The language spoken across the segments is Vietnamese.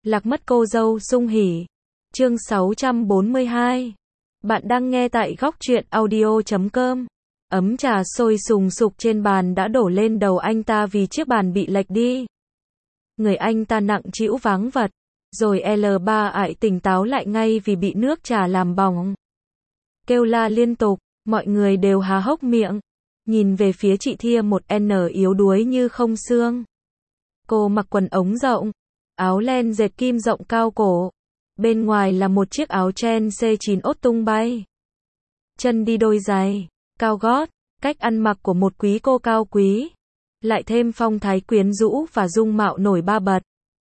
Lạc mất cô dâu sung hỉ. Chương 642. Bạn đang nghe tại góc truyện audio.com. Ấm trà sôi sùng sục trên bàn đã đổ lên đầu anh ta vì chiếc bàn bị lệch đi. Người anh ta nặng trĩu váng vật. Rồi L3 ải tỉnh táo lại ngay vì bị nước trà làm bỏng. Kêu la liên tục, mọi người đều há hốc miệng. Nhìn về phía chị Thia một N yếu đuối như không xương. Cô mặc quần ống rộng, áo len dệt kim rộng cao cổ. Bên ngoài là một chiếc áo chen C9 ốt tung bay. Chân đi đôi giày, cao gót, cách ăn mặc của một quý cô cao quý. Lại thêm phong thái quyến rũ và dung mạo nổi ba bật.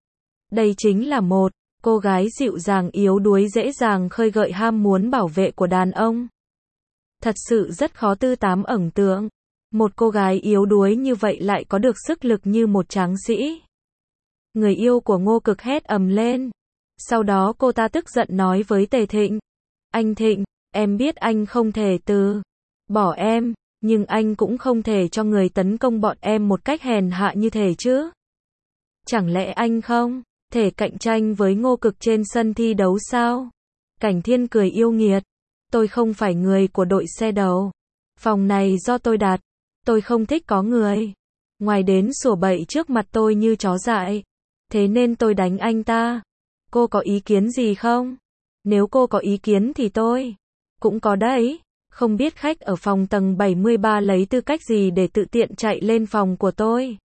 Đây chính là một cô gái dịu dàng yếu đuối dễ dàng khơi gợi ham muốn bảo vệ của đàn ông. Thật sự rất khó tư tám ẩn tượng. Một cô gái yếu đuối như vậy lại có được sức lực như một tráng sĩ. Người yêu của Ngô Cực hét ầm lên. Sau đó cô ta tức giận nói với Tề Thịnh. Anh Thịnh, em biết anh không thể từ bỏ em, nhưng anh cũng không thể cho người tấn công bọn em một cách hèn hạ như thế chứ. Chẳng lẽ anh không thể cạnh tranh với Ngô Cực trên sân thi đấu sao? Cảnh Thiên cười yêu nghiệt. Tôi không phải người của đội xe đầu. Phòng này do tôi đặt. Tôi không thích có người ngoài đến sủa bậy trước mặt tôi như chó dại. Thế nên tôi đánh anh ta. Cô có ý kiến gì không? Nếu cô có ý kiến thì tôi cũng có đấy. Không biết khách ở phòng tầng 73 lấy tư cách gì để tự tiện chạy lên phòng của tôi.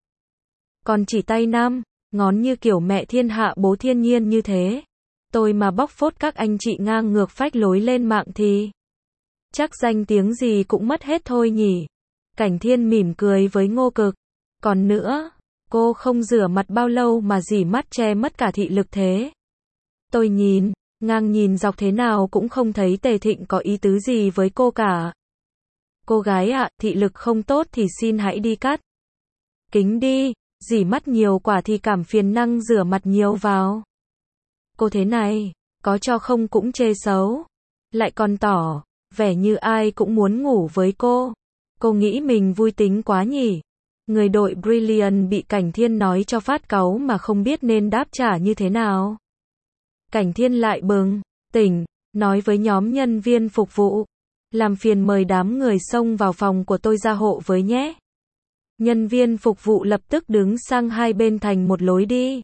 Còn chỉ tay năm ngón như kiểu mẹ thiên hạ bố thiên nhiên như thế. Tôi mà bóc phốt các anh chị ngang ngược phách lối lên mạng thì chắc danh tiếng gì cũng mất hết thôi nhỉ. Cảnh Thiên mỉm cười với Ngô Cực. Còn nữa, cô không rửa mặt bao lâu mà dỉ mắt che mất cả thị lực thế. Tôi nhìn, ngang nhìn dọc thế nào cũng không thấy Tề Thịnh có ý tứ gì với cô cả. Cô gái ạ, thị lực không tốt thì xin hãy đi cắt kính đi, dỉ mắt nhiều quả thì cảm phiền năng rửa mặt nhiều vào. Cô thế này, có cho không cũng chê xấu. Lại còn tỏ vẻ như ai cũng muốn ngủ với cô. Cô nghĩ mình vui tính quá nhỉ. Người đội Brilliant bị Cảnh Thiên nói cho phát cáu mà không biết nên đáp trả như thế nào. Cảnh Thiên lại bừng tỉnh, nói với nhóm nhân viên phục vụ. Làm phiền mời đám người xông vào phòng của tôi ra hộ với nhé. Nhân viên phục vụ lập tức đứng sang hai bên thành một lối đi.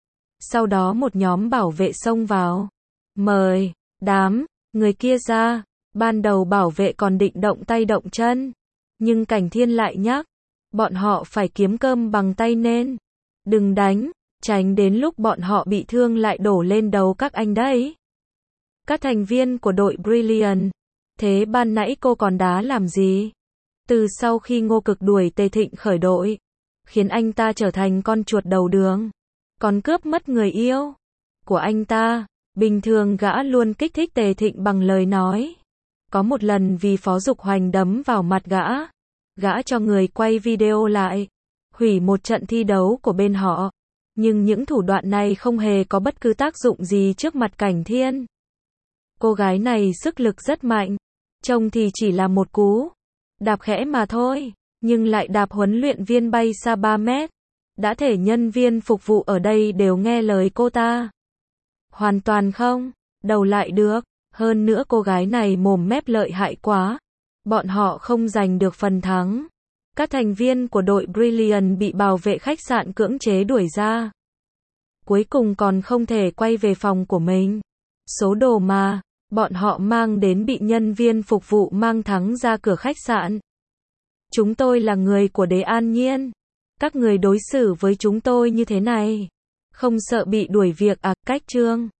Sau đó một nhóm bảo vệ xông vào. Mời đám người kia ra. Ban đầu bảo vệ còn định động tay động chân. Nhưng Cảnh Thiên lại nhắc. Bọn họ phải kiếm cơm bằng tay nên đừng đánh, tránh đến lúc bọn họ bị thương lại đổ lên đầu các anh đấy. Các thành viên của đội Brilliant. Thế ban nãy cô còn đá làm gì? Từ sau khi Ngô Cực đuổi Tề Thịnh khỏi đội, khiến anh ta trở thành con chuột đầu đường, còn cướp mất người yêu của anh ta. Bình thường gã luôn kích thích Tề Thịnh bằng lời nói. Có một lần vì Phó Dục Hoành đấm vào mặt gã cho người quay video lại, hủy một trận thi đấu của bên họ. Nhưng những thủ đoạn này không hề có bất cứ tác dụng gì trước mặt Cảnh Thiên. Cô gái này sức lực rất mạnh, trông thì chỉ là một cú đạp khẽ mà thôi, nhưng lại đạp huấn luyện viên bay xa 3 mét. Đã thể nhân viên phục vụ ở đây đều nghe lời cô ta. Hoàn toàn không đầu lại được. Hơn nữa cô gái này mồm mép lợi hại quá. Bọn họ không giành được phần thắng. Các thành viên của đội Brilliant bị bảo vệ khách sạn cưỡng chế đuổi ra. Cuối cùng còn không thể quay về phòng của mình. Số đồ mà bọn họ mang đến bị nhân viên phục vụ mang thắng ra cửa khách sạn. Chúng tôi là người của Đế An Nhiên. Các người đối xử với chúng tôi như thế này, không sợ bị đuổi việc à? Cách chương